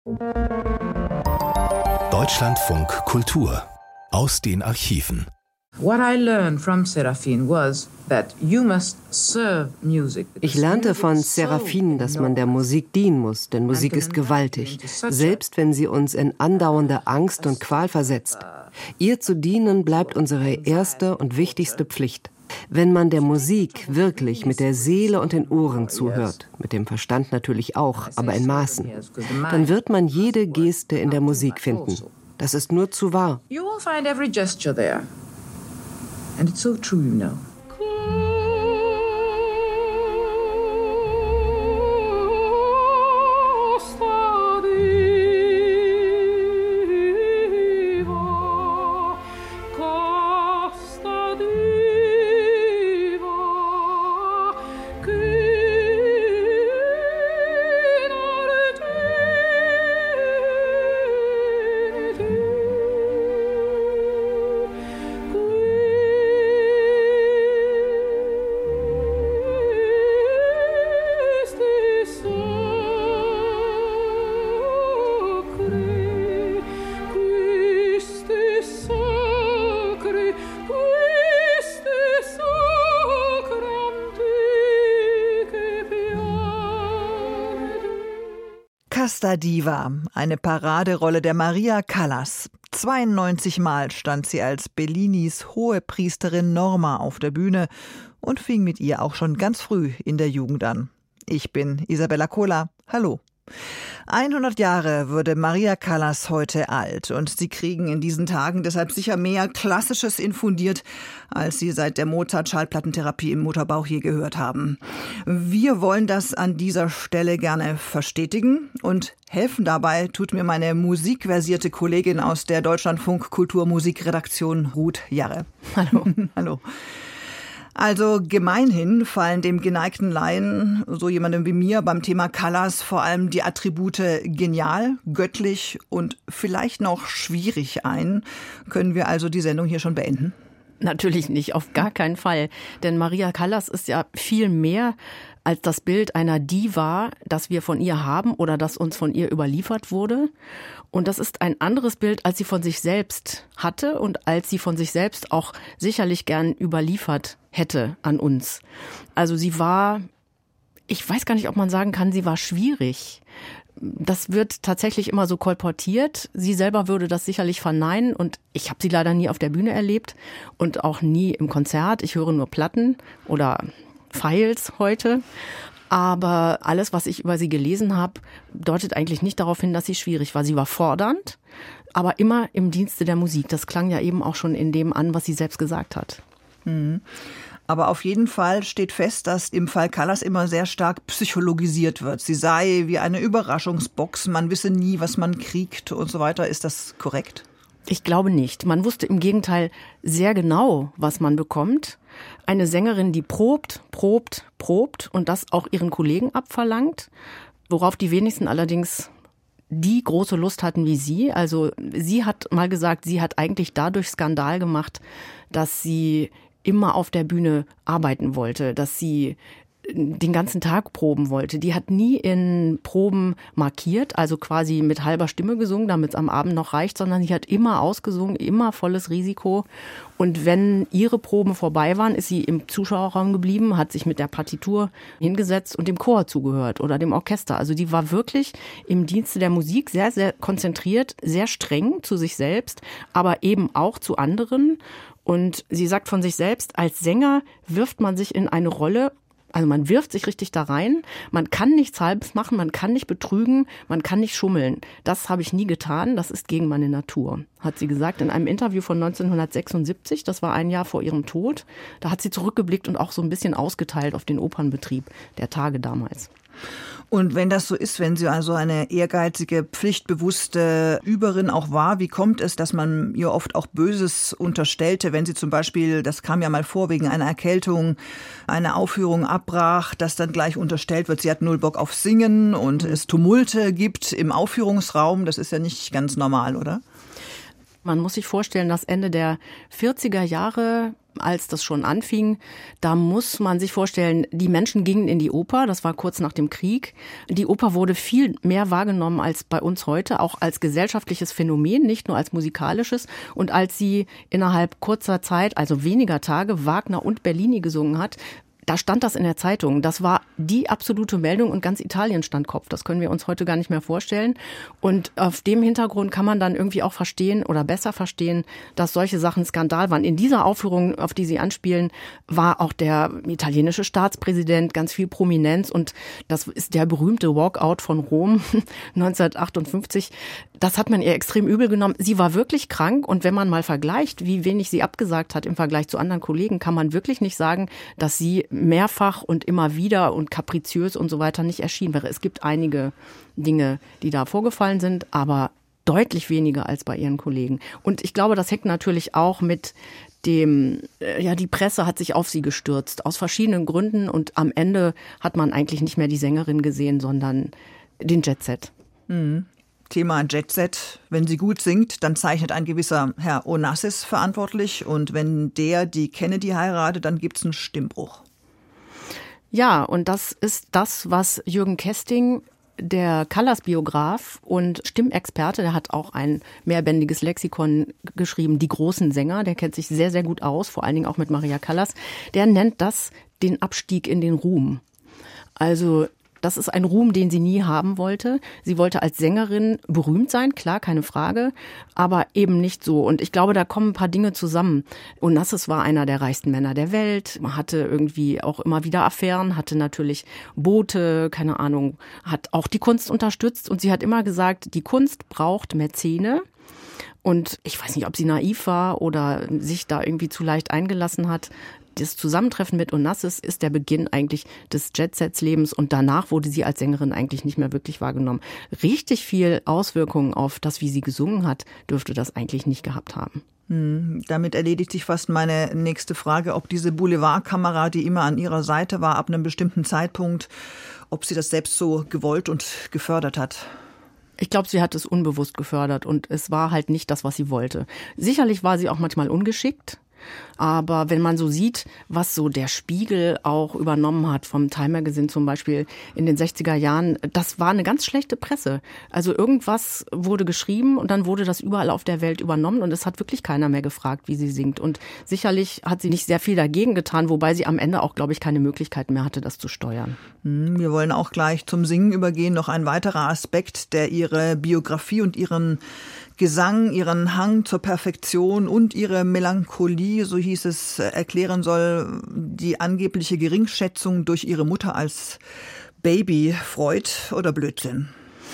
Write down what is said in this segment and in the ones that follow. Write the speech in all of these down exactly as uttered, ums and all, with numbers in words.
Deutschlandfunk Kultur aus den Archiven. What I learned from Seraphine was that you must serve music. Ich lernte von Seraphine, dass man der Musik dienen muss, denn Musik ist gewaltig, selbst wenn sie uns in andauernde Angst und Qual versetzt. Ihr zu dienen bleibt unsere erste und wichtigste Pflicht. Wenn man der Musik wirklich mit der Seele und den Ohren zuhört, mit dem Verstand natürlich auch, aber in Maßen, dann wird man jede Geste in der Musik finden. Das ist nur zu wahr. You will find every gesture there. And it's so true, you know. Casta Diva, eine Paraderolle der Maria Callas. zweiundneunzig Mal stand sie als Bellinis Hohepriesterin Norma auf der Bühne und fing mit ihr auch schon ganz früh in der Jugend an. Ich bin Isabella Kohler. Hallo. hundert Jahre würde Maria Callas heute alt und sie kriegen in diesen Tagen deshalb sicher mehr Klassisches infundiert, als sie seit der Mozart-Schallplattentherapie im Mutterbauch je gehört haben. Wir wollen das an dieser Stelle gerne verstetigen und helfen dabei tut mir meine musikversierte Kollegin aus der Deutschlandfunk Kulturmusikredaktion Ruth Jarre. Hallo. Hallo. Also gemeinhin fallen dem geneigten Laien, so jemandem wie mir, beim Thema Callas vor allem die Attribute genial, göttlich und vielleicht noch schwierig ein. Können wir also die Sendung hier schon beenden? Natürlich nicht, auf gar keinen Fall. Denn Maria Callas ist ja viel mehr als das Bild einer Diva, das wir von ihr haben oder das uns von ihr überliefert wurde. Und das ist ein anderes Bild, als sie von sich selbst hatte und als sie von sich selbst auch sicherlich gern überliefert hätte an uns. Also sie war, ich weiß gar nicht, ob man sagen kann, sie war schwierig. Das wird tatsächlich immer so kolportiert. Sie selber würde das sicherlich verneinen und ich habe sie leider nie auf der Bühne erlebt und auch nie im Konzert. Ich höre nur Platten oder Files heute. Aber alles, was ich über sie gelesen habe, deutet eigentlich nicht darauf hin, dass sie schwierig war. Sie war fordernd, aber immer im Dienste der Musik. Das klang ja eben auch schon in dem an, was sie selbst gesagt hat. Mhm. Aber auf jeden Fall steht fest, dass im Fall Callas immer sehr stark psychologisiert wird. Sie sei wie eine Überraschungsbox, man wisse nie, was man kriegt und so weiter. Ist das korrekt? Ich glaube nicht. Man wusste im Gegenteil sehr genau, was man bekommt. Eine Sängerin, die probt, probt, probt und das auch ihren Kollegen abverlangt, worauf die wenigsten allerdings die große Lust hatten wie sie. Also sie hat mal gesagt, sie hat eigentlich dadurch Skandal gemacht, dass sie immer auf der Bühne arbeiten wollte, dass sie den ganzen Tag proben wollte. Die hat nie in Proben markiert, also quasi mit halber Stimme gesungen, damit es am Abend noch reicht, sondern sie hat immer ausgesungen, immer volles Risiko. Und wenn ihre Proben vorbei waren, ist sie im Zuschauerraum geblieben, hat sich mit der Partitur hingesetzt und dem Chor zugehört oder dem Orchester. Also die war wirklich im Dienste der Musik sehr, sehr konzentriert, sehr streng zu sich selbst, aber eben auch zu anderen. Und sie sagt von sich selbst, als Sänger wirft man sich in eine Rolle, also man wirft sich richtig da rein, man kann nichts Halbes machen, man kann nicht betrügen, man kann nicht schummeln. Das habe ich nie getan, das ist gegen meine Natur, hat sie gesagt in einem Interview von neunzehnhundertsechsundsiebzig, das war ein Jahr vor ihrem Tod. Da hat sie zurückgeblickt und auch so ein bisschen ausgeteilt auf den Opernbetrieb der Tage damals. Und wenn das so ist, wenn sie also eine ehrgeizige, pflichtbewusste Überin auch war, wie kommt es, dass man ihr oft auch Böses unterstellte, wenn sie zum Beispiel, das kam ja mal vor, wegen einer Erkältung eine Aufführung abbrach, dass dann gleich unterstellt wird, sie hat null Bock auf Singen und es Tumulte gibt im Aufführungsraum, das ist ja nicht ganz normal, oder? Man muss sich vorstellen, dass Ende der vierziger Jahre als das schon anfing. Da muss man sich vorstellen, die Menschen gingen in die Oper, das war kurz nach dem Krieg. Die Oper wurde viel mehr wahrgenommen als bei uns heute, auch als gesellschaftliches Phänomen, nicht nur als musikalisches. Und als sie innerhalb kurzer Zeit, also weniger Tage, Wagner und Bellini gesungen hat, da stand das in der Zeitung. Das war die absolute Meldung und ganz Italien stand Kopf. Das können wir uns heute gar nicht mehr vorstellen. Und auf dem Hintergrund kann man dann irgendwie auch verstehen oder besser verstehen, dass solche Sachen Skandal waren. In dieser Aufführung, auf die Sie anspielen, war auch der italienische Staatspräsident, ganz viel Prominenz. Und das ist der berühmte Walkout von Rom neunzehnhundertachtundfünfzig. Das hat man ihr extrem übel genommen. Sie war wirklich krank. Und wenn man mal vergleicht, wie wenig sie abgesagt hat im Vergleich zu anderen Kollegen, kann man wirklich nicht sagen, dass sie mehrfach und immer wieder und kapriziös und so weiter nicht erschienen wäre. Es gibt einige Dinge, die da vorgefallen sind, aber deutlich weniger als bei ihren Kollegen. Und ich glaube, das hängt natürlich auch mit dem, ja, die Presse hat sich auf sie gestürzt, aus verschiedenen Gründen. Und am Ende hat man eigentlich nicht mehr die Sängerin gesehen, sondern den Jet-Set. Mhm. Thema Jet-Set. Wenn sie gut singt, dann zeichnet ein gewisser Herr Onassis verantwortlich. Und wenn der die Kennedy heiratet, dann gibt's einen Stimmbruch. Ja, und das ist das, was Jürgen Kesting, der Callas-Biograf und Stimmexperte, der hat auch ein mehrbändiges Lexikon geschrieben, die großen Sänger, der kennt sich sehr, sehr gut aus, vor allen Dingen auch mit Maria Callas, der nennt das den Abstieg in den Ruhm. Also das ist ein Ruhm, den sie nie haben wollte. Sie wollte als Sängerin berühmt sein, klar, keine Frage, aber eben nicht so. Und ich glaube, da kommen ein paar Dinge zusammen. Onassis war einer der reichsten Männer der Welt, man hatte irgendwie auch immer wieder Affären, hatte natürlich Boote, keine Ahnung, hat auch die Kunst unterstützt. Und sie hat immer gesagt, die Kunst braucht Mäzene. Und ich weiß nicht, ob sie naiv war oder sich da irgendwie zu leicht eingelassen hat. Das Zusammentreffen mit Onassis ist der Beginn eigentlich des Jet-Sets-Lebens und danach wurde sie als Sängerin eigentlich nicht mehr wirklich wahrgenommen. Richtig viel Auswirkungen auf das, wie sie gesungen hat, dürfte das eigentlich nicht gehabt haben. Hm, damit erledigt sich fast meine nächste Frage, ob diese Boulevardkamera, die immer an ihrer Seite war, ab einem bestimmten Zeitpunkt, ob sie das selbst so gewollt und gefördert hat. Ich glaube, sie hat es unbewusst gefördert und es war halt nicht das, was sie wollte. Sicherlich war sie auch manchmal ungeschickt. Aber wenn man so sieht, was so der Spiegel auch übernommen hat vom Time Magazine zum Beispiel in den sechziger Jahren, das war eine ganz schlechte Presse. Also irgendwas wurde geschrieben und dann wurde das überall auf der Welt übernommen und es hat wirklich keiner mehr gefragt, wie sie singt. Und sicherlich hat sie nicht sehr viel dagegen getan, wobei sie am Ende auch, glaube ich, keine Möglichkeit mehr hatte, das zu steuern. Wir wollen auch gleich zum Singen übergehen. Noch ein weiterer Aspekt, der ihre Biografie und ihren Gesang, ihren Hang zur Perfektion und ihre Melancholie, so hieß es, erklären soll, die angebliche Geringschätzung durch ihre Mutter als Baby. Freud oder Blödsinn?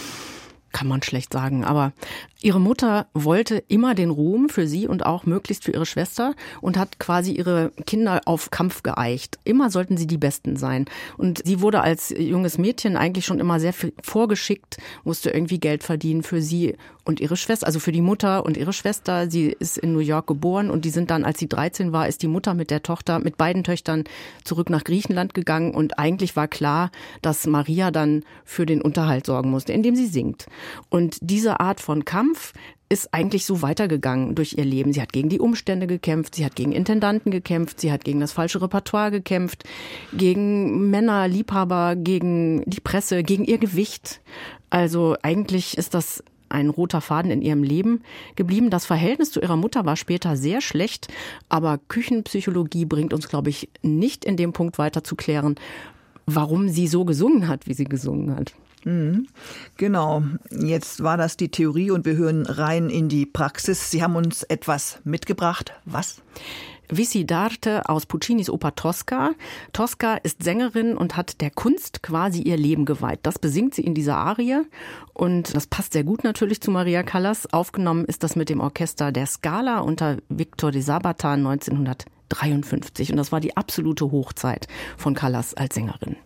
Kann man schlecht sagen, aber ihre Mutter wollte immer den Ruhm für sie und auch möglichst für ihre Schwester und hat quasi ihre Kinder auf Kampf geeicht. Immer sollten sie die Besten sein. Und sie wurde als junges Mädchen eigentlich schon immer sehr vorgeschickt, musste irgendwie Geld verdienen für sie und ihre Schwester, also für die Mutter und ihre Schwester. Sie ist in New York geboren und die sind dann, als sie dreizehn war, ist die Mutter mit der Tochter, mit beiden Töchtern zurück nach Griechenland gegangen und eigentlich war klar, dass Maria dann für den Unterhalt sorgen musste, indem sie singt. Und diese Art von Kampf ist eigentlich so weitergegangen durch ihr Leben. Sie hat gegen die Umstände gekämpft, sie hat gegen Intendanten gekämpft, sie hat gegen das falsche Repertoire gekämpft, gegen Männer, Liebhaber, gegen die Presse, gegen ihr Gewicht. Also eigentlich ist das ein roter Faden in ihrem Leben geblieben. Das Verhältnis zu ihrer Mutter war später sehr schlecht, aber Küchenpsychologie bringt uns, glaube ich, nicht in dem Punkt weiter zu klären, warum sie so gesungen hat, wie sie gesungen hat. Mhm. Genau, jetzt war das die Theorie und wir hören rein in die Praxis. Sie haben uns etwas mitgebracht. Was? Vissi d'arte aus Puccinis Oper Tosca. Tosca ist Sängerin und hat der Kunst quasi ihr Leben geweiht. Das besingt sie in dieser Arie und das passt sehr gut natürlich zu Maria Callas. Aufgenommen ist das mit dem Orchester der Scala unter Victor de Sabata neunzehnhundertdreiundfünfzig und das war die absolute Hochzeit von Callas als Sängerin.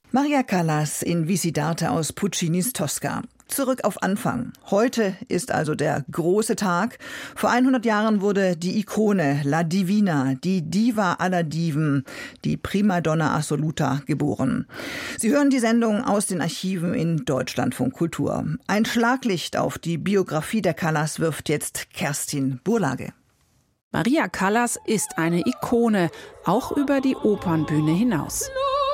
Maria Callas in Visitate aus Puccinis Tosca. Zurück auf Anfang. Heute ist also der große Tag. Vor hundert Jahren wurde die Ikone, La Divina, die Diva aller Diven, die Primadonna Assoluta geboren. Sie hören die Sendung aus den Archiven in Deutschlandfunk Kultur. Ein Schlaglicht auf die Biografie der Callas wirft jetzt Kerstin Burlage. Maria Callas ist eine Ikone, auch über die Opernbühne hinaus.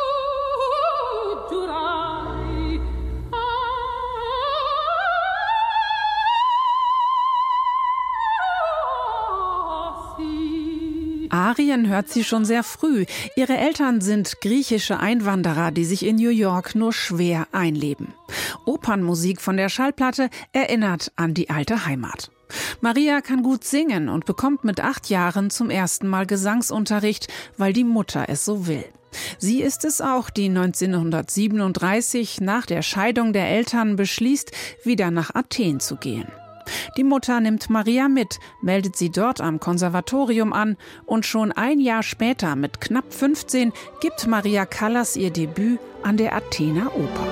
Arien hört sie schon sehr früh. Ihre Eltern sind griechische Einwanderer, die sich in New York nur schwer einleben. Opernmusik von der Schallplatte erinnert an die alte Heimat. Maria kann gut singen und bekommt mit acht Jahren zum ersten Mal Gesangsunterricht, weil die Mutter es so will. Sie ist es auch, die neunzehnhundertsiebenunddreißig nach der Scheidung der Eltern beschließt, wieder nach Athen zu gehen. Die Mutter nimmt Maria mit, meldet sie dort am Konservatorium an und schon ein Jahr später, mit knapp fünfzehn, gibt Maria Callas ihr Debüt an der Athener Oper.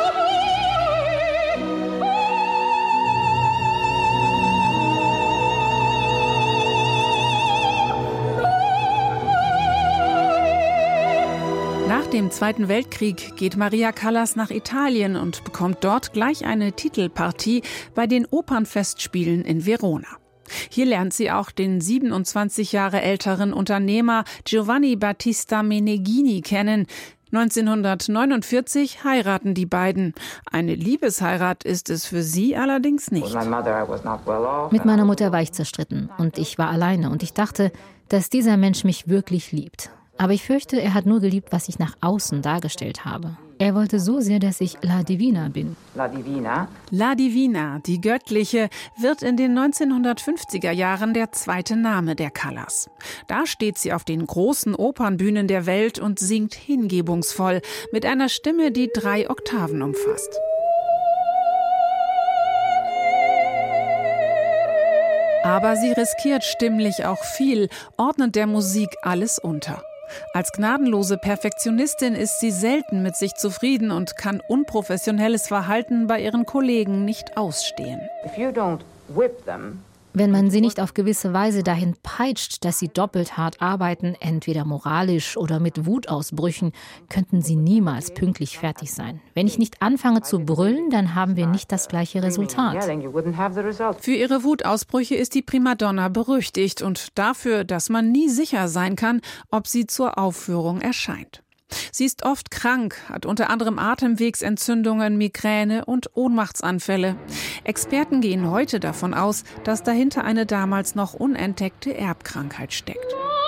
Nach dem Zweiten Weltkrieg geht Maria Callas nach Italien und bekommt dort gleich eine Titelpartie bei den Opernfestspielen in Verona. Hier lernt sie auch den siebenundzwanzig Jahre älteren Unternehmer Giovanni Battista Meneghini kennen. neunzehnhundertneunundvierzig heiraten die beiden. Eine Liebesheirat ist es für sie allerdings nicht. Mit meiner Mutter war ich zerstritten und ich war alleine und ich dachte, dass dieser Mensch mich wirklich liebt. Aber ich fürchte, er hat nur geliebt, was ich nach außen dargestellt habe. Er wollte so sehr, dass ich La Divina bin. La Divina. La Divina, die Göttliche, wird in den neunzehnhundertfünfziger Jahren der zweite Name der Callas. Da steht sie auf den großen Opernbühnen der Welt und singt hingebungsvoll mit einer Stimme, die drei Oktaven umfasst. Aber sie riskiert stimmlich auch viel, ordnet der Musik alles unter. Als gnadenlose Perfektionistin ist sie selten mit sich zufrieden und kann unprofessionelles Verhalten bei ihren Kollegen nicht ausstehen. If you don't whip them, Wenn man sie nicht auf gewisse Weise dahin peitscht, dass sie doppelt hart arbeiten, entweder moralisch oder mit Wutausbrüchen, könnten sie niemals pünktlich fertig sein. Wenn ich nicht anfange zu brüllen, dann haben wir nicht das gleiche Resultat. Für ihre Wutausbrüche ist die Primadonna berüchtigt und dafür, dass man nie sicher sein kann, ob sie zur Aufführung erscheint. Sie ist oft krank, hat unter anderem Atemwegsentzündungen, Migräne und Ohnmachtsanfälle. Experten gehen heute davon aus, dass dahinter eine damals noch unentdeckte Erbkrankheit steckt.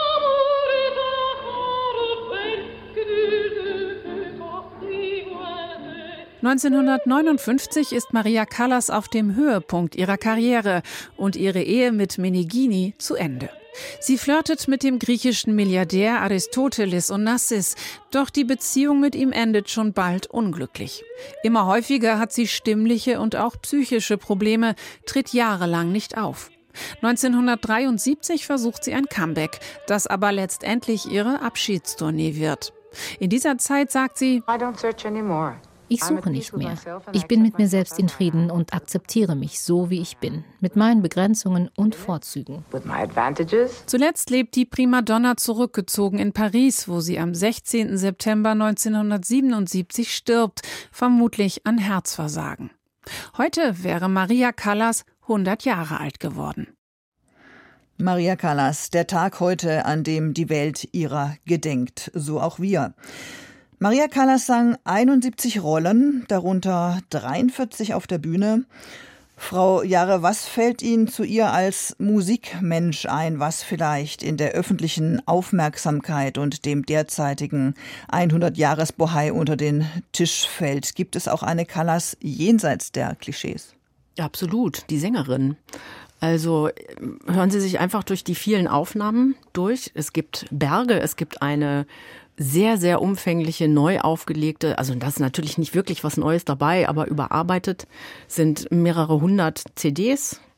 neunzehnhundertneunundfünfzig ist Maria Callas auf dem Höhepunkt ihrer Karriere und ihre Ehe mit Meneghini zu Ende. Sie flirtet mit dem griechischen Milliardär Aristoteles Onassis, doch die Beziehung mit ihm endet schon bald unglücklich. Immer häufiger hat sie stimmliche und auch psychische Probleme, tritt jahrelang nicht auf. neunzehnhundertdreiundsiebzig versucht sie ein Comeback, das aber letztendlich ihre Abschiedstournee wird. In dieser Zeit sagt sie: I don't search anymore. Ich suche nicht mehr. Ich bin mit mir selbst in Frieden und akzeptiere mich so, wie ich bin, mit meinen Begrenzungen und Vorzügen. With my advantages. Zuletzt lebt die Primadonna zurückgezogen in Paris, wo sie am sechzehnten September neunzehnhundertsiebenundsiebzig stirbt, vermutlich an Herzversagen. Heute wäre Maria Callas hundert Jahre alt geworden. Maria Callas, der Tag heute, an dem die Welt ihrer gedenkt, so auch wir. Maria Callas sang einundsiebzig Rollen, darunter dreiundvierzig auf der Bühne. Frau Jarre, was fällt Ihnen zu ihr als Musikmensch ein, was vielleicht in der öffentlichen Aufmerksamkeit und dem derzeitigen hundert-Jahres-Bohai unter den Tisch fällt? Gibt es auch eine Callas jenseits der Klischees? Absolut, die Sängerin. Also hören Sie sich einfach durch die vielen Aufnahmen durch. Es gibt Berge, es gibt eine sehr, sehr umfängliche, neu aufgelegte, also da ist natürlich nicht wirklich was Neues dabei, aber überarbeitet sind mehrere hundert C Ds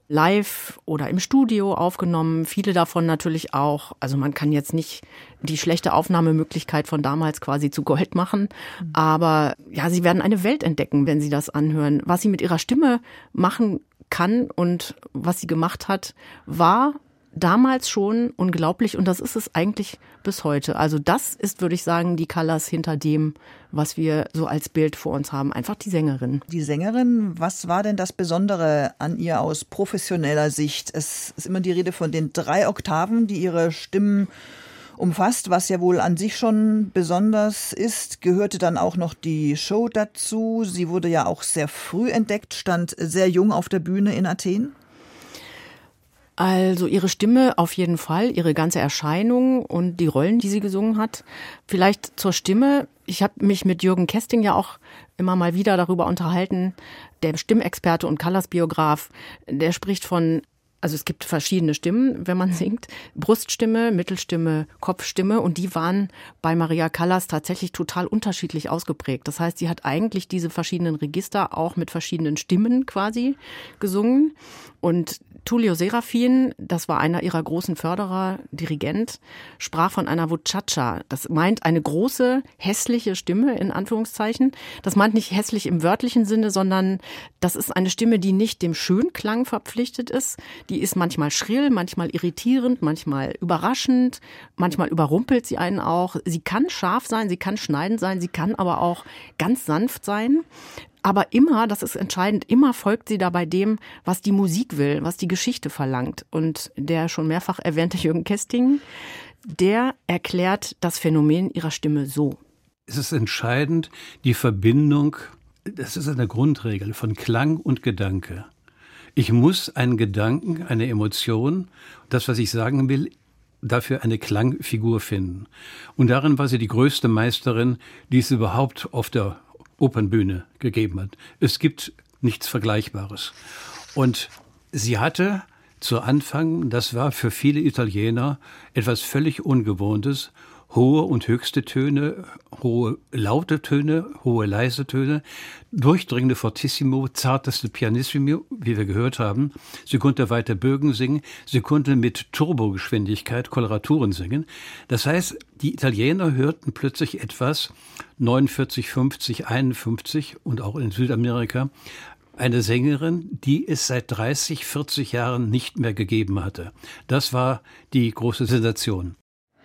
live oder im Studio aufgenommen. Viele davon natürlich auch. Also man kann jetzt nicht die schlechte Aufnahmemöglichkeit von damals quasi zu Gold machen. Aber ja, sie werden eine Welt entdecken, wenn sie das anhören. Was sie mit ihrer Stimme machen kann und was sie gemacht hat, war damals schon unglaublich und das ist es eigentlich bis heute. Also das ist, würde ich sagen, die Callas hinter dem, was wir so als Bild vor uns haben. Einfach die Sängerin. Die Sängerin, was war denn das Besondere an ihr aus professioneller Sicht? Es ist immer die Rede von den drei Oktaven, die ihre Stimmen umfasst, was ja wohl an sich schon besonders ist, gehörte dann auch noch die Show dazu. Sie wurde ja auch sehr früh entdeckt, stand sehr jung auf der Bühne in Athen. Also ihre Stimme auf jeden Fall, ihre ganze Erscheinung und die Rollen, die sie gesungen hat. Vielleicht zur Stimme. Ich habe mich mit Jürgen Kesting ja auch immer mal wieder darüber unterhalten. Der Stimmexperte und Callas-Biograf, der spricht von, also es gibt verschiedene Stimmen, wenn man singt. Bruststimme, Mittelstimme, Kopfstimme und die waren bei Maria Callas tatsächlich total unterschiedlich ausgeprägt. Das heißt, sie hat eigentlich diese verschiedenen Register auch mit verschiedenen Stimmen quasi gesungen. Und Tullio Serafin, das war einer ihrer großen Förderer, Dirigent, sprach von einer Vocacha. Das meint eine große, hässliche Stimme, in Anführungszeichen. Das meint nicht hässlich im wörtlichen Sinne, sondern das ist eine Stimme, die nicht dem Schönklang verpflichtet ist. Die ist manchmal schrill, manchmal irritierend, manchmal überraschend, manchmal überrumpelt sie einen auch. Sie kann scharf sein, sie kann schneidend sein, sie kann aber auch ganz sanft sein. Aber immer, das ist entscheidend, immer folgt sie dabei dem, was die Musik will, was die Geschichte verlangt. Und der schon mehrfach erwähnte Jürgen Kesting, der erklärt das Phänomen ihrer Stimme so. Es ist entscheidend, die Verbindung, das ist eine Grundregel von Klang und Gedanke. Ich muss einen Gedanken, eine Emotion, das, was ich sagen will, dafür eine Klangfigur finden. Und darin war sie die größte Meisterin, die es überhaupt auf der Opernbühne gegeben hat. Es gibt nichts Vergleichbares. Und sie hatte zu Anfang, das war für viele Italiener etwas völlig Ungewohntes, hohe und höchste Töne, hohe laute Töne, hohe leise Töne, durchdringende Fortissimo, zarteste Pianissimo, wie wir gehört haben. Sie konnte weiter Bögen singen, sie konnte mit Turbogeschwindigkeit Koloraturen singen. Das heißt, die Italiener hörten plötzlich etwas, neunundvierzig, fünfzig, einundfünfzig und auch in Südamerika, eine Sängerin, die es seit dreißig, vierzig Jahren nicht mehr gegeben hatte. Das war die große Sensation.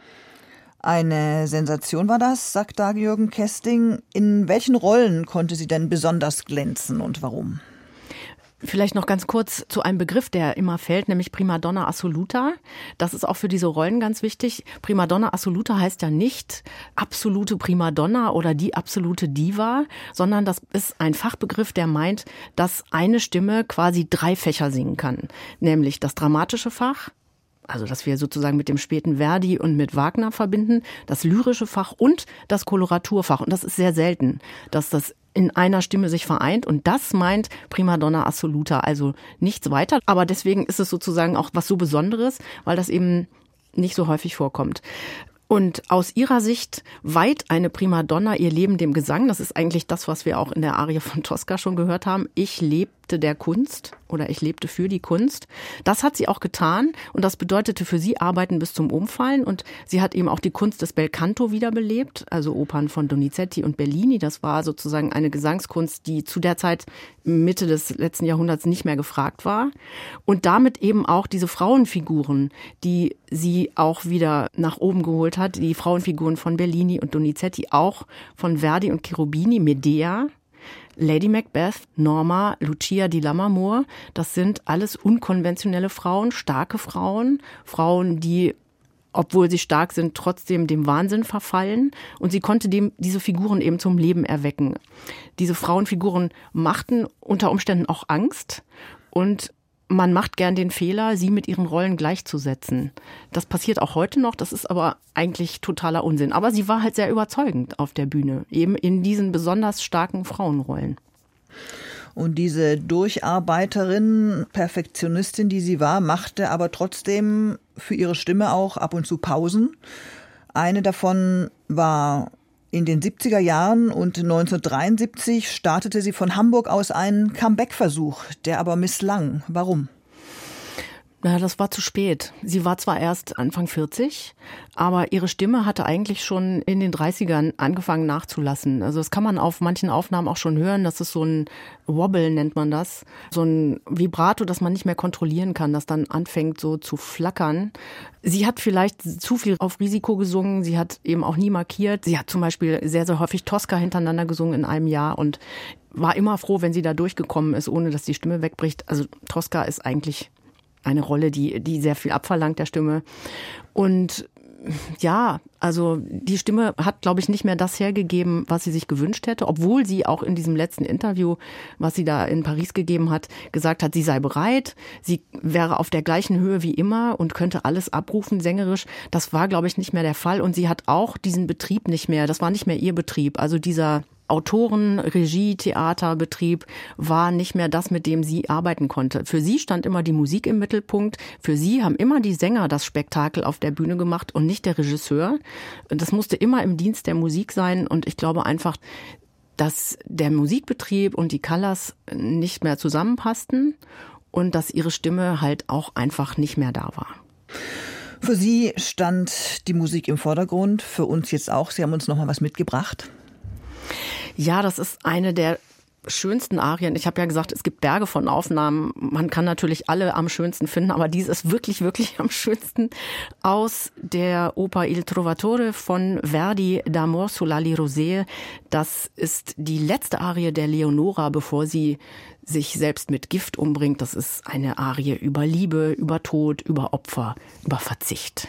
Eine Sensation war das, sagt da Jürgen Kesting. In welchen Rollen konnte sie denn besonders glänzen und warum? Vielleicht noch ganz kurz zu einem Begriff, der immer fällt, nämlich Primadonna Assoluta. Das ist auch für diese Rollen ganz wichtig. Primadonna Assoluta heißt ja nicht absolute Primadonna oder die absolute Diva, sondern das ist ein Fachbegriff, der meint, dass eine Stimme quasi drei Fächer singen kann. Nämlich das dramatische Fach, also das wir sozusagen mit dem späten Verdi und mit Wagner verbinden, das lyrische Fach und das Koloraturfach. Und das ist sehr selten, dass das in einer Stimme sich vereint. Und das meint Primadonna Assoluta, also nichts weiter. Aber deswegen ist es sozusagen auch was so Besonderes, weil das eben nicht so häufig vorkommt. Und aus ihrer Sicht weiht eine Primadonna ihr Leben dem Gesang. Das ist eigentlich das, was wir auch in der Arie von Tosca schon gehört haben. Ich lebte der Kunst oder ich lebte für die Kunst. Das hat sie auch getan und das bedeutete für sie Arbeiten bis zum Umfallen. Und sie hat eben auch die Kunst des Belcanto wiederbelebt, also Opern von Donizetti und Bellini. Das war sozusagen eine Gesangskunst, die zu der Zeit Mitte des letzten Jahrhunderts nicht mehr gefragt war. Und damit eben auch diese Frauenfiguren, die sie auch wieder nach oben geholt hat, die Frauenfiguren von Bellini und Donizetti, auch von Verdi und Cherubini, Medea, Lady Macbeth, Norma, Lucia di Lammermoor, das sind alles unkonventionelle Frauen, starke Frauen, Frauen, die, obwohl sie stark sind, trotzdem dem Wahnsinn verfallen. Und sie konnte dem, diese Figuren eben zum Leben erwecken. Diese Frauenfiguren machten unter Umständen auch Angst und man macht gern den Fehler, sie mit ihren Rollen gleichzusetzen. Das passiert auch heute noch, das ist aber eigentlich totaler Unsinn. Aber sie war halt sehr überzeugend auf der Bühne, eben in diesen besonders starken Frauenrollen. Und diese Durcharbeiterin, Perfektionistin, die sie war, machte aber trotzdem für ihre Stimme auch ab und zu Pausen. Eine davon war in den siebziger Jahren und neunzehnhundertdreiundsiebzig startete sie von Hamburg aus einen Comeback-Versuch, der aber misslang. Warum? Na, das war zu spät. Sie war zwar erst Anfang vierzig, aber ihre Stimme hatte eigentlich schon in den dreißigern angefangen nachzulassen. Also das kann man auf manchen Aufnahmen auch schon hören. Das ist so ein Wobble, nennt man das. So ein Vibrato, das man nicht mehr kontrollieren kann, das dann anfängt so zu flackern. Sie hat vielleicht zu viel auf Risiko gesungen. Sie hat eben auch nie markiert. Sie hat zum Beispiel sehr, sehr häufig Tosca hintereinander gesungen in einem Jahr und war immer froh, wenn sie da durchgekommen ist, ohne dass die Stimme wegbricht. Also Tosca ist eigentlich eine Rolle, die, die sehr viel abverlangt der Stimme. Und ja, also die Stimme hat, glaube ich, nicht mehr das hergegeben, was sie sich gewünscht hätte, obwohl sie auch in diesem letzten Interview, was sie da in Paris gegeben hat, gesagt hat, sie sei bereit, sie wäre auf der gleichen Höhe wie immer und könnte alles abrufen sängerisch. Das war, glaube ich, nicht mehr der Fall. Und sie hat auch diesen Betrieb nicht mehr, das war nicht mehr ihr Betrieb. Also dieser Autoren, Regie, Theaterbetrieb war nicht mehr das, mit dem sie arbeiten konnte. Für sie stand immer die Musik im Mittelpunkt. Für sie haben immer die Sänger das Spektakel auf der Bühne gemacht und nicht der Regisseur. Das musste immer im Dienst der Musik sein. Und ich glaube einfach, dass der Musikbetrieb und die Callas nicht mehr zusammenpassten und dass ihre Stimme halt auch einfach nicht mehr da war. Für Sie stand die Musik im Vordergrund, für uns jetzt auch. Sie haben uns noch mal was mitgebracht. Ja, das ist eine der schönsten Arien. Ich habe ja gesagt, es gibt Berge von Aufnahmen. Man kann natürlich alle am schönsten finden, aber dies ist wirklich, wirklich am schönsten aus der Oper Il Trovatore von Verdi, d'Amor sull'ali rosee. Das ist die letzte Arie der Leonora, bevor sie sich selbst mit Gift umbringt. Das ist eine Arie über Liebe, über Tod, über Opfer, über Verzicht.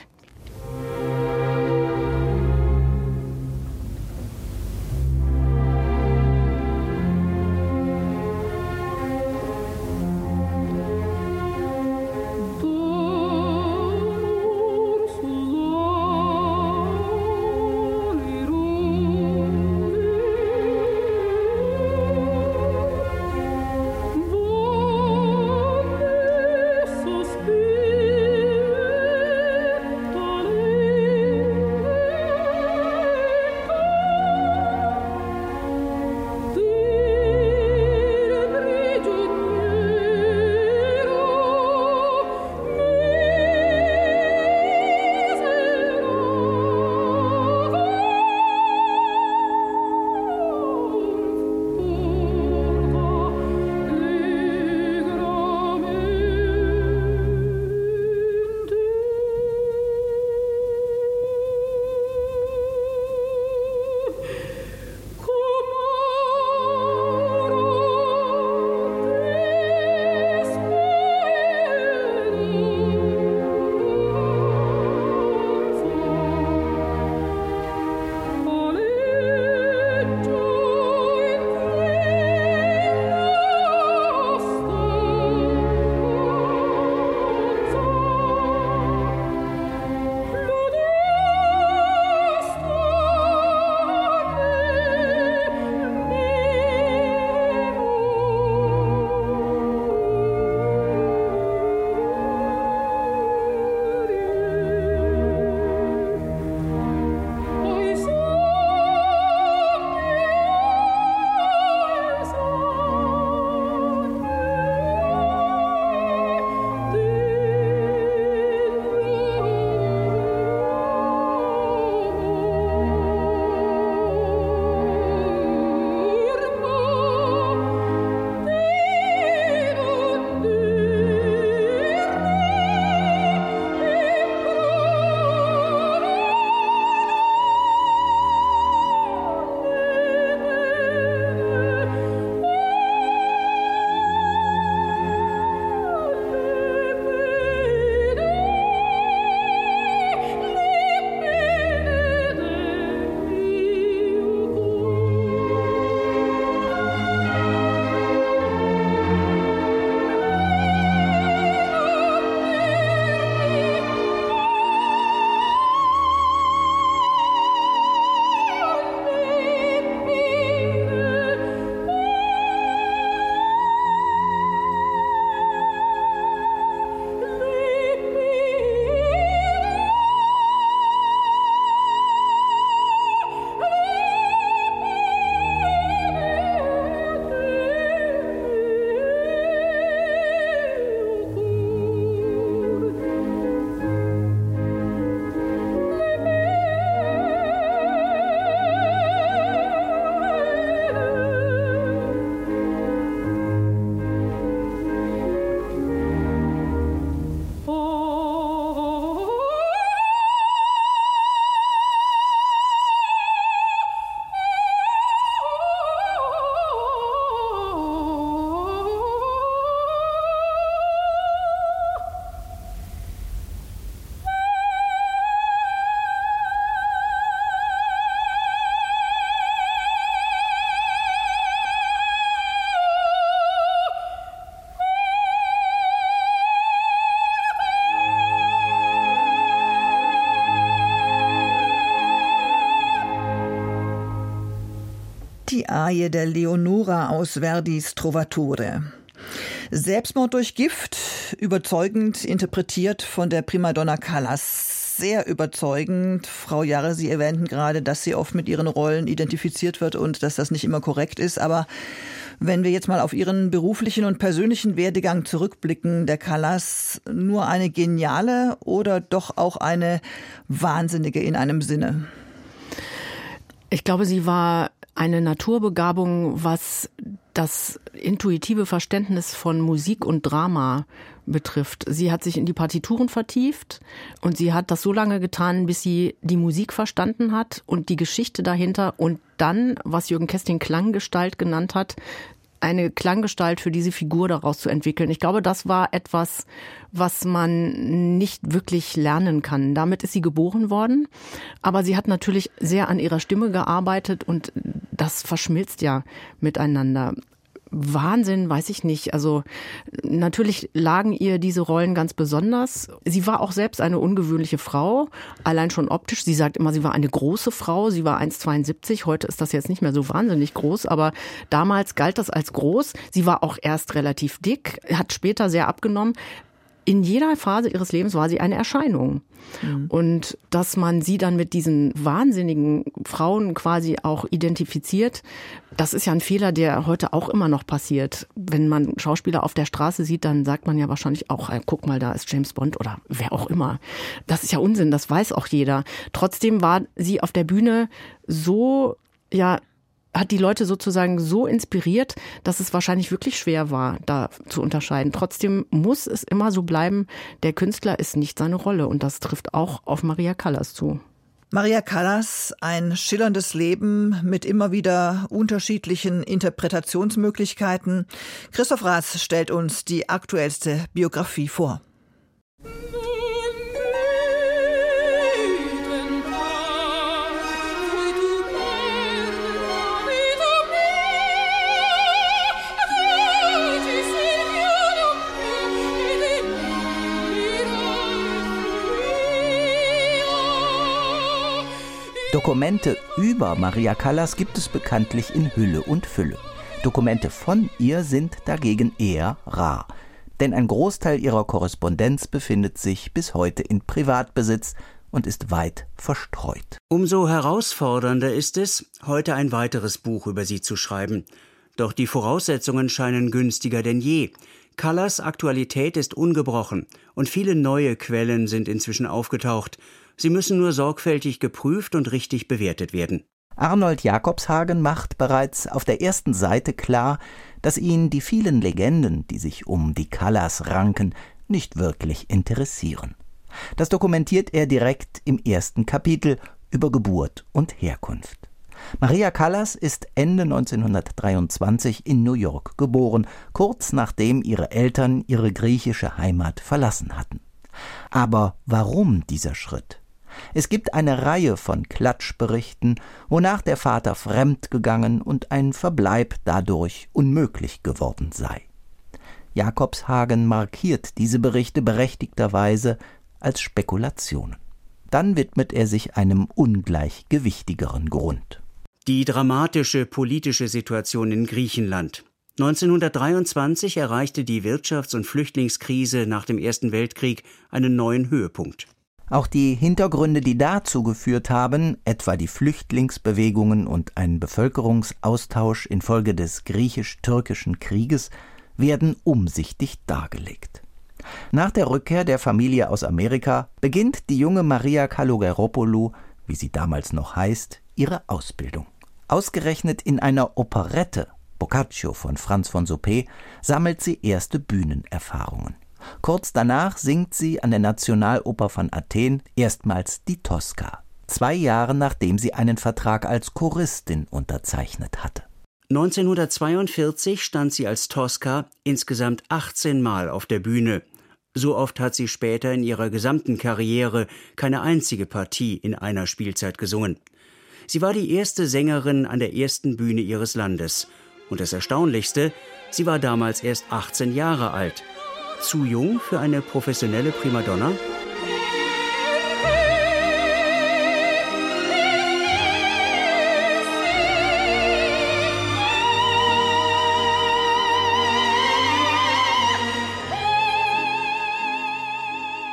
die Arie der Leonora aus Verdis Trovatore. Selbstmord durch Gift, überzeugend interpretiert von der Primadonna Callas. Sehr überzeugend. Frau Jarre, Sie erwähnten gerade, dass sie oft mit ihren Rollen identifiziert wird und dass das nicht immer korrekt ist. Aber wenn wir jetzt mal auf Ihren beruflichen und persönlichen Werdegang zurückblicken, der Callas nur eine geniale oder doch auch eine wahnsinnige in einem Sinne? Ich glaube, sie war eine Naturbegabung, was das intuitive Verständnis von Musik und Drama betrifft. Sie hat sich in die Partituren vertieft und sie hat das so lange getan, bis sie die Musik verstanden hat und die Geschichte dahinter und dann, was Jürgen Kesting Klanggestalt genannt hat, eine Klanggestalt für diese Figur daraus zu entwickeln. Ich glaube, das war etwas, was man nicht wirklich lernen kann. Damit ist sie geboren worden, aber sie hat natürlich sehr an ihrer Stimme gearbeitet und das verschmilzt ja miteinander. Wahnsinn, weiß ich nicht. Also natürlich lagen ihr diese Rollen ganz besonders. Sie war auch selbst eine ungewöhnliche Frau, allein schon optisch. Sie sagt immer, sie war eine große Frau. Sie war eins Komma zweiundsiebzig. Heute ist das jetzt nicht mehr so wahnsinnig groß, aber damals galt das als groß. Sie war auch erst relativ dick, hat später sehr abgenommen. In jeder Phase ihres Lebens war sie eine Erscheinung. Mhm. Und dass man sie dann mit diesen wahnsinnigen Frauen quasi auch identifiziert, das ist ja ein Fehler, der heute auch immer noch passiert. Wenn man Schauspieler auf der Straße sieht, dann sagt man ja wahrscheinlich auch, äh, guck mal, da ist James Bond oder wer auch immer. Das ist ja Unsinn, das weiß auch jeder. Trotzdem war sie auf der Bühne so, ja, hat die Leute sozusagen so inspiriert, dass es wahrscheinlich wirklich schwer war, da zu unterscheiden. Trotzdem muss es immer so bleiben, der Künstler ist nicht seine Rolle. Und das trifft auch auf Maria Callas zu. Maria Callas, ein schillerndes Leben mit immer wieder unterschiedlichen Interpretationsmöglichkeiten. Christoph Raas stellt uns die aktuellste Biografie vor. Dokumente über Maria Callas gibt es bekanntlich in Hülle und Fülle. Dokumente von ihr sind dagegen eher rar. Denn ein Großteil ihrer Korrespondenz befindet sich bis heute in Privatbesitz und ist weit verstreut. Umso herausfordernder ist es, heute ein weiteres Buch über sie zu schreiben. Doch die Voraussetzungen scheinen günstiger denn je. Callas Aktualität ist ungebrochen und viele neue Quellen sind inzwischen aufgetaucht. Sie müssen nur sorgfältig geprüft und richtig bewertet werden. Arnold Jakobshagen macht bereits auf der ersten Seite klar, dass ihn die vielen Legenden, die sich um die Callas ranken, nicht wirklich interessieren. Das dokumentiert er direkt im ersten Kapitel über Geburt und Herkunft. Maria Callas ist Ende neunzehnhundertdreiundzwanzig in New York geboren, kurz nachdem ihre Eltern ihre griechische Heimat verlassen hatten. Aber warum dieser Schritt? Es gibt eine Reihe von Klatschberichten, wonach der Vater fremdgegangen und ein Verbleib dadurch unmöglich geworden sei. Jakobshagen markiert diese Berichte berechtigterweise als Spekulationen. Dann widmet er sich einem ungleich gewichtigeren Grund. Die dramatische politische Situation in Griechenland. neunzehnhundertdreiundzwanzig erreichte die Wirtschafts- und Flüchtlingskrise nach dem Ersten Weltkrieg einen neuen Höhepunkt. Auch die Hintergründe, die dazu geführt haben, etwa die Flüchtlingsbewegungen und ein Bevölkerungsaustausch infolge des griechisch-türkischen Krieges, werden umsichtig dargelegt. Nach der Rückkehr der Familie aus Amerika beginnt die junge Maria Kalogeropoulou, wie sie damals noch heißt, ihre Ausbildung. Ausgerechnet in einer Operette, Boccaccio von Franz von Suppé, sammelt sie erste Bühnenerfahrungen. Kurz danach singt sie an der Nationaloper von Athen erstmals die Tosca, zwei Jahre nachdem sie einen Vertrag als Choristin unterzeichnet hatte. neunzehnhundertzweiundvierzig stand sie als Tosca insgesamt achtzehn Mal auf der Bühne. So oft hat sie später in ihrer gesamten Karriere keine einzige Partie in einer Spielzeit gesungen. Sie war die erste Sängerin an der ersten Bühne ihres Landes. Und das Erstaunlichste, sie war damals erst achtzehn Jahre alt. Zu jung für eine professionelle Primadonna?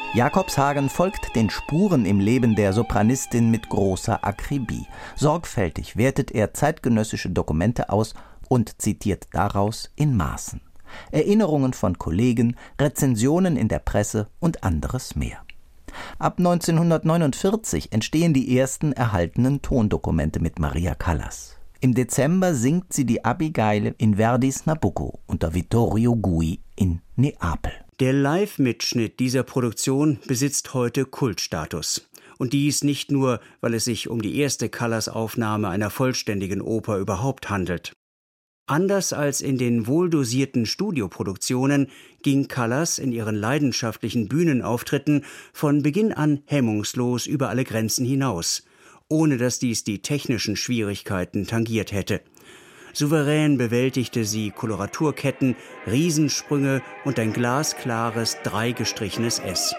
Jakobshagen folgt den Spuren im Leben der Sopranistin mit großer Akribie. Sorgfältig wertet er zeitgenössische Dokumente aus und zitiert daraus in Maßen. Erinnerungen von Kollegen, Rezensionen in der Presse und anderes mehr. Ab neunzehnhundertneunundvierzig entstehen die ersten erhaltenen Tondokumente mit Maria Callas. Im Dezember singt sie die Abigail in Verdis Nabucco unter Vittorio Gui in Neapel. Der Live-Mitschnitt dieser Produktion besitzt heute Kultstatus. Und dies nicht nur, weil es sich um die erste Callas-Aufnahme einer vollständigen Oper überhaupt handelt. Anders als in den wohldosierten Studioproduktionen ging Callas in ihren leidenschaftlichen Bühnenauftritten von Beginn an hemmungslos über alle Grenzen hinaus, ohne dass dies die technischen Schwierigkeiten tangiert hätte. Souverän bewältigte sie Koloraturketten, Riesensprünge und ein glasklares, dreigestrichenes S.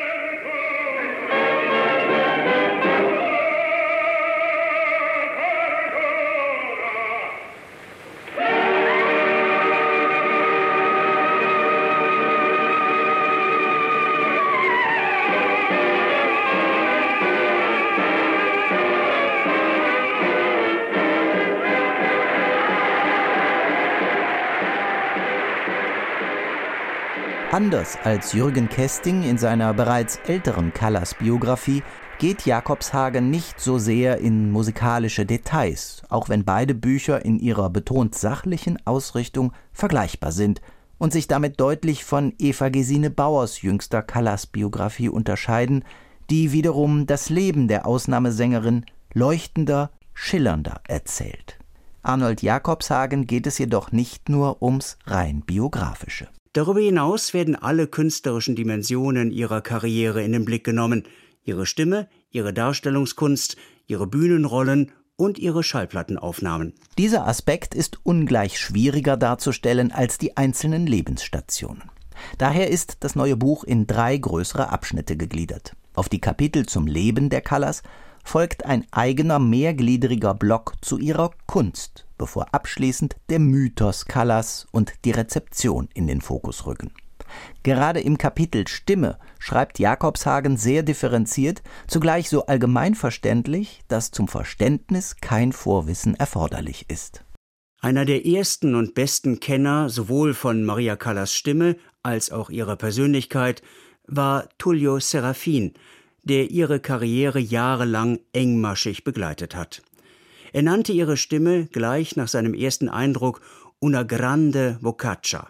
Anders als Jürgen Kesting in seiner bereits älteren Callas-Biografie geht Jakobshagen nicht so sehr in musikalische Details, auch wenn beide Bücher in ihrer betont sachlichen Ausrichtung vergleichbar sind und sich damit deutlich von Eva Gesine Bauers jüngster Callas-Biografie unterscheiden, die wiederum das Leben der Ausnahmesängerin leuchtender, schillernder erzählt. Arnold Jakobshagen geht es jedoch nicht nur ums rein Biografische. Darüber hinaus werden alle künstlerischen Dimensionen ihrer Karriere in den Blick genommen. Ihre Stimme, ihre Darstellungskunst, ihre Bühnenrollen und ihre Schallplattenaufnahmen. Dieser Aspekt ist ungleich schwieriger darzustellen als die einzelnen Lebensstationen. Daher ist das neue Buch in drei größere Abschnitte gegliedert. Auf die Kapitel zum Leben der Callas folgt ein eigener mehrgliedriger Block zu ihrer Kunst, bevor abschließend der Mythos Callas und die Rezeption in den Fokus rücken. Gerade im Kapitel Stimme schreibt Jakobshagen sehr differenziert, zugleich so allgemeinverständlich, dass zum Verständnis kein Vorwissen erforderlich ist. Einer der ersten und besten Kenner sowohl von Maria Callas' Stimme als auch ihrer Persönlichkeit war Tullio Serafin, der ihre Karriere jahrelang engmaschig begleitet hat. Er nannte ihre Stimme gleich nach seinem ersten Eindruck una grande vocaccia.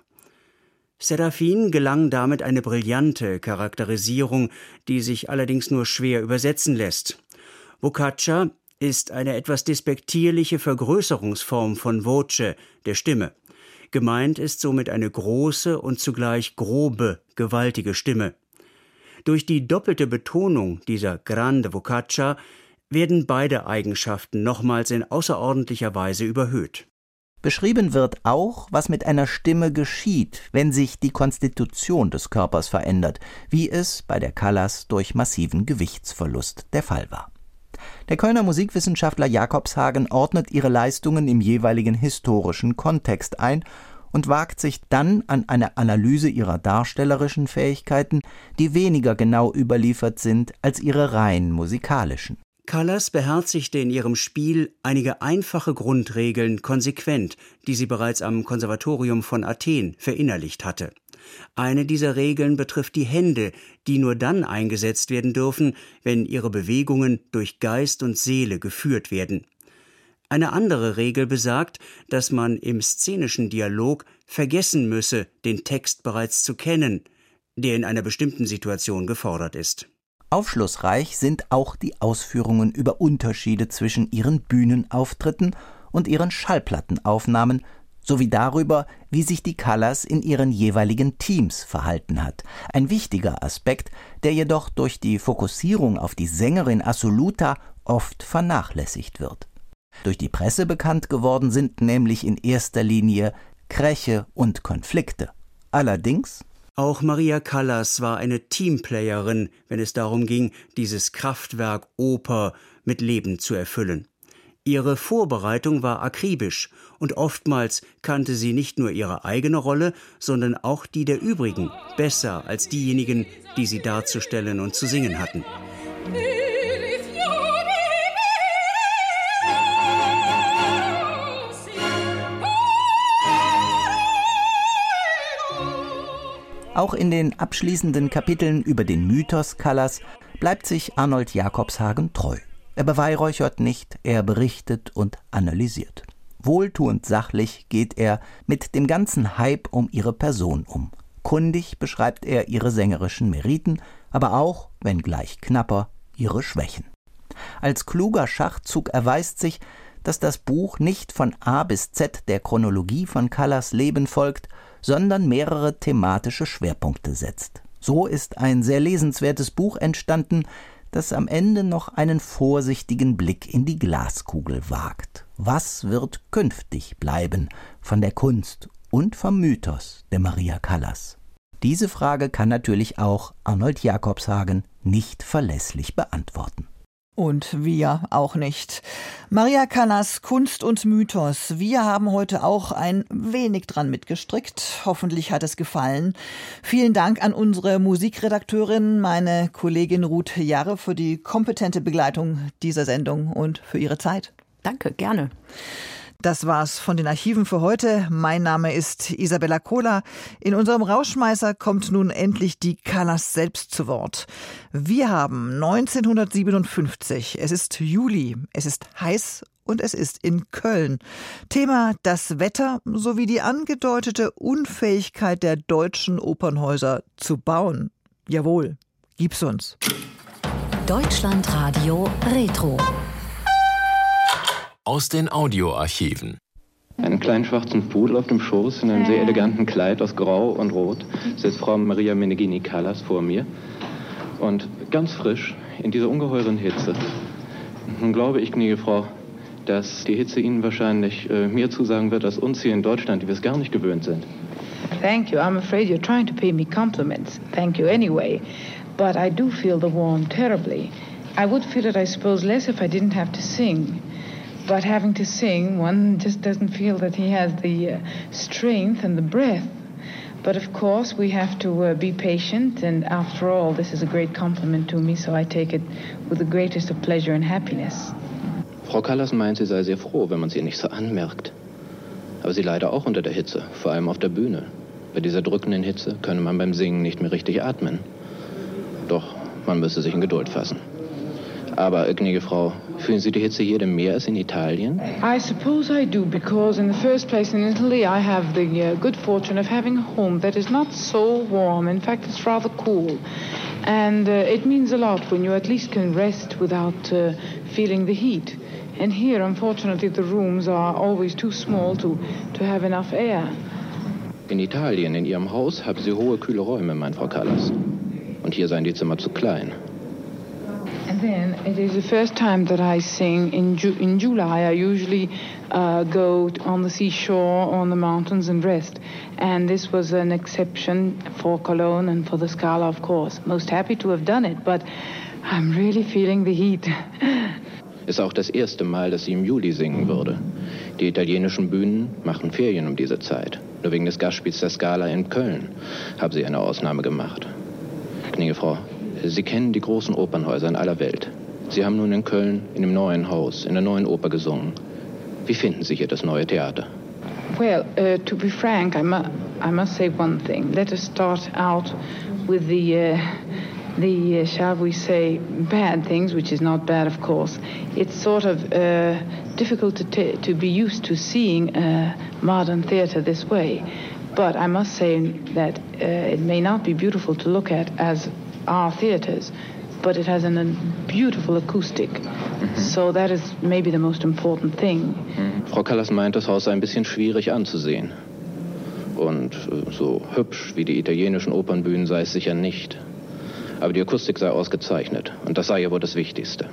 Serafin gelang damit eine brillante Charakterisierung, die sich allerdings nur schwer übersetzen lässt. Vocaccia ist eine etwas despektierliche Vergrößerungsform von voce, der Stimme. Gemeint ist somit eine große und zugleich grobe, gewaltige Stimme. Durch die doppelte Betonung dieser grande vocaccia werden beide Eigenschaften nochmals in außerordentlicher Weise überhöht. Beschrieben wird auch, was mit einer Stimme geschieht, wenn sich die Konstitution des Körpers verändert, wie es bei der Callas durch massiven Gewichtsverlust der Fall war. Der Kölner Musikwissenschaftler Jakobshagen ordnet ihre Leistungen im jeweiligen historischen Kontext ein und wagt sich dann an eine Analyse ihrer darstellerischen Fähigkeiten, die weniger genau überliefert sind als ihre rein musikalischen. Callas beherzigte in ihrem Spiel einige einfache Grundregeln konsequent, die sie bereits am Konservatorium von Athen verinnerlicht hatte. Eine dieser Regeln betrifft die Hände, die nur dann eingesetzt werden dürfen, wenn ihre Bewegungen durch Geist und Seele geführt werden. Eine andere Regel besagt, dass man im szenischen Dialog vergessen müsse, den Text bereits zu kennen, der in einer bestimmten Situation gefordert ist. Aufschlussreich sind auch die Ausführungen über Unterschiede zwischen ihren Bühnenauftritten und ihren Schallplattenaufnahmen sowie darüber, wie sich die Callas in ihren jeweiligen Teams verhalten hat. Ein wichtiger Aspekt, der jedoch durch die Fokussierung auf die Sängerin assoluta oft vernachlässigt wird. Durch die Presse bekannt geworden sind nämlich in erster Linie Kräche und Konflikte. Allerdings auch Maria Callas war eine Teamplayerin, wenn es darum ging, dieses Kraftwerk Oper mit Leben zu erfüllen. Ihre Vorbereitung war akribisch und oftmals kannte sie nicht nur ihre eigene Rolle, sondern auch die der übrigen besser als diejenigen, die sie darzustellen und zu singen hatten. Auch in den abschließenden Kapiteln über den Mythos Callas bleibt sich Arnold Jakobshagen treu. Er beweihräuchert nicht, er berichtet und analysiert. Wohltuend sachlich geht er mit dem ganzen Hype um ihre Person um. Kundig beschreibt er ihre sängerischen Meriten, aber auch, wenngleich knapper, ihre Schwächen. Als kluger Schachzug erweist sich, dass das Buch nicht von A bis Z der Chronologie von Callas Leben folgt, sondern mehrere thematische Schwerpunkte setzt. So ist ein sehr lesenswertes Buch entstanden, das am Ende noch einen vorsichtigen Blick in die Glaskugel wagt. Was wird künftig bleiben von der Kunst und vom Mythos der Maria Callas? Diese Frage kann natürlich auch Arnold Jakobshagen nicht verlässlich beantworten. Und wir auch nicht. Maria Callas, Kunst und Mythos. Wir haben heute auch ein wenig dran mitgestrickt. Hoffentlich hat es gefallen. Vielen Dank an unsere Musikredakteurin, meine Kollegin Ruth Jarre, für die kompetente Begleitung dieser Sendung und für ihre Zeit. Danke, gerne. Das war's von den Archiven für heute. Mein Name ist Isabella Kohler. In unserem Rauschmeißer kommt nun endlich die Callas selbst zu Wort. Wir haben neunzehnhundertsiebenundfünfzig. Es ist Juli. Es ist heiß und es ist in Köln. Thema das Wetter sowie die angedeutete Unfähigkeit der deutschen Opernhäuser zu bauen. Jawohl, gib's uns. Deutschlandradio Retro. Aus den Audioarchiven. Einen kleinen schwarzen Pudel auf dem Schoß in einem sehr eleganten Kleid aus Grau und Rot sitzt Frau Maria Meneghini Callas vor mir. Und ganz frisch in dieser ungeheuren Hitze. Nun glaube ich, gnädige Frau, dass die Hitze Ihnen wahrscheinlich äh, mehr zusagen wird als uns hier in Deutschland, die wir es gar nicht gewöhnt sind. Thank you. I'm afraid you're trying to pay me compliments. Thank you anyway. But I do feel the warmth terribly. I would feel it, I suppose, less if I didn't have to sing. But having to sing, one just doesn't feel that he has the uh, strength and the breath. But of course, we have to uh, be patient, and after all, this is a great compliment to me, so I take it with the greatest of pleasure and happiness. Frau Callas meint, sie sei sehr froh, wenn man sie nicht so anmerkt. Aber sie leide auch unter der Hitze, vor allem auf der Bühne. Bei dieser drückenden Hitze könne man beim Singen nicht mehr richtig atmen. Doch man müsse sich in Geduld fassen. Aber, gnädige Frau, fühlen Sie die Hitze hier denn mehr als in Italien? I suppose I do, because in the first place in Italy I have the uh, good fortune of having a home that is not so warm. In fact, it's rather cool. And uh, it means a lot when you at least can rest without uh, feeling the heat. And here, unfortunately, the rooms are always too small to, to have enough air. In Italien, in Ihrem Haus, haben Sie hohe, kühle Räume, mein Frau Callas. Und hier seien die Zimmer zu klein. And then it is the first time that I sing in, Ju- in July. I usually uh, go on the seashore, on the mountains and rest. And this was an exception for Cologne and for the Scala, of course. Most happy to have done it, but I'm really feeling the heat. Ist auch das erste Mal, dass sie im Juli singen würde. Die italienischen Bühnen machen Ferien um diese Zeit. Nur wegen des Gastspiels der Scala in Köln haben sie eine Ausnahme gemacht. Gnädige Frau, Sie kennen die großen Opernhäuser in aller Welt. Sie haben nun in Köln in dem neuen Haus, in der neuen Oper gesungen. Wie finden Sie hier das neue Theater? Well, uh, to be frank, I, mu- I must say one thing. Let us start out with the, uh, the uh, shall we say, bad things, which is not bad, of course. It's sort of uh, difficult to, t- to be used to seeing uh, modern theater this way. But I must say that uh, it may not be beautiful to look at as our theaters, but it has an, a beautiful acoustic. Mhm. So that is maybe the most important thing. Mhm. Frau Callas meint, das Haus sei ein bisschen schwierig anzusehen. Und äh, so hübsch wie die italienischen Opernbühnen sei es sicher nicht. Aber die Akustik sei ausgezeichnet. Und das sei ja wohl das Wichtigste.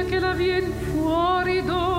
che la vien fuori d'ora